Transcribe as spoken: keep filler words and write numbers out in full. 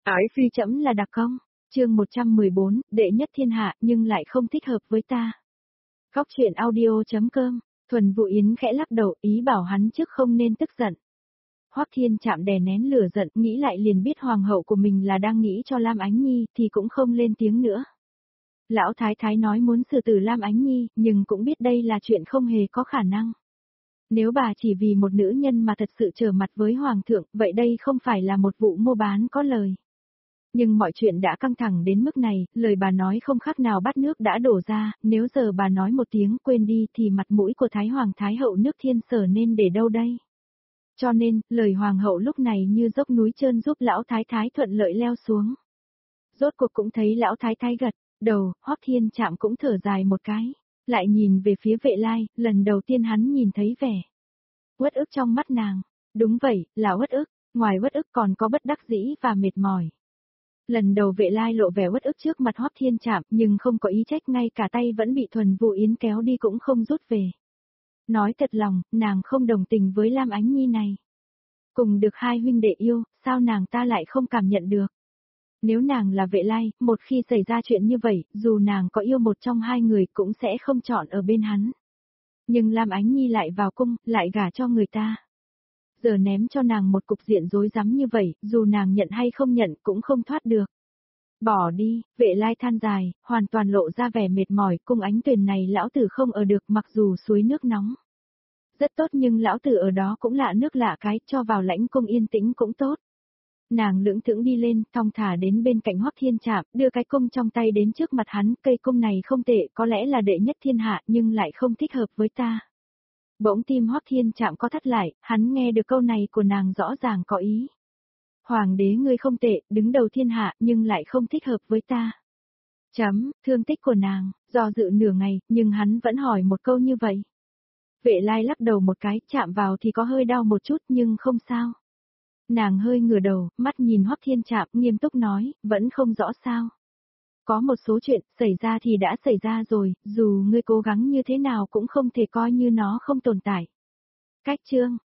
Ái phi trẫm là đặc công. Chương một trăm mười bốn, đệ nhất thiên hạ nhưng lại không thích hợp với ta. Góc truyện audio chấm com. Thuần Vũ Yến khẽ lắc đầu, ý bảo hắn trước không nên tức giận. Hoắc Thiên Trạm đè nén lửa giận, nghĩ lại liền biết hoàng hậu của mình là đang nghĩ cho Lam Ánh Nhi, thì cũng không lên tiếng nữa. Lão thái thái nói muốn xử tử Lam Ánh Nhi, nhưng cũng biết đây là chuyện không hề có khả năng. Nếu bà chỉ vì một nữ nhân mà thật sự trở mặt với hoàng thượng, vậy đây không phải là một vụ mua bán có lời. Nhưng mọi chuyện đã căng thẳng đến mức này, lời bà nói không khác nào bát nước đã đổ ra, nếu giờ bà nói một tiếng quên đi thì mặt mũi của Thái Hoàng Thái Hậu nước Thiên Sở nên để đâu đây? Cho nên, lời Hoàng hậu lúc này như dốc núi trơn giúp lão Thái Thái thuận lợi leo xuống. Rốt cuộc cũng thấy lão Thái Thái gật đầu, Hoắc Thiên Trạm cũng thở dài một cái, lại nhìn về phía Vệ Lai, lần đầu tiên hắn nhìn thấy vẻ uất ức trong mắt nàng. Đúng vậy, là uất ức, ngoài uất ức còn có bất đắc dĩ và mệt mỏi. Lần đầu Vệ Lai lộ vẻ uất ức trước mặt Hoắc Thiên Trạm, nhưng không có ý trách, ngay cả tay vẫn bị Thuần Vũ Yến kéo đi cũng không rút về. Nói thật lòng, nàng không đồng tình với Lam Ánh Nhi này. Cùng được hai huynh đệ yêu, sao nàng ta lại không cảm nhận được? Nếu nàng là Vệ Lai, một khi xảy ra chuyện như vậy, dù nàng có yêu một trong hai người cũng sẽ không chọn ở bên hắn. Nhưng Lam Ánh Nhi lại vào cung, lại gả cho người ta. Giờ ném cho nàng một cục diện rối rắm như vậy, dù nàng nhận hay không nhận cũng không thoát được. Bỏ đi, Vệ Lai than dài, hoàn toàn lộ ra vẻ mệt mỏi, cung Ánh Tuyền này lão tử không ở được mặc dù suối nước nóng. Rất tốt nhưng lão tử ở đó cũng lạ nước lạ cái, cho vào lãnh cung yên tĩnh cũng tốt. Nàng lưỡng thững đi lên, thong thả đến bên cạnh Hoắc Thiên Trạm, đưa cái cung trong tay đến trước mặt hắn, cây cung này không tệ, có lẽ là đệ nhất thiên hạ nhưng lại không thích hợp với ta. Bỗng tim Hoắc Thiên Trạm có thắt lại, hắn nghe được câu này của nàng rõ ràng có ý. Hoàng đế ngươi không tệ, đứng đầu thiên hạ nhưng lại không thích hợp với ta. Chấm, thương tích của nàng, do dự nửa ngày, nhưng hắn vẫn hỏi một câu như vậy. Vệ Lai lắc đầu một cái, chạm vào thì có hơi đau một chút nhưng không sao. Nàng hơi ngửa đầu, mắt nhìn Hoắc Thiên Trạm, nghiêm túc nói, vẫn không rõ sao. Có một số chuyện, xảy ra thì đã xảy ra rồi, dù ngươi cố gắng như thế nào cũng không thể coi như nó không tồn tại. Cách chương,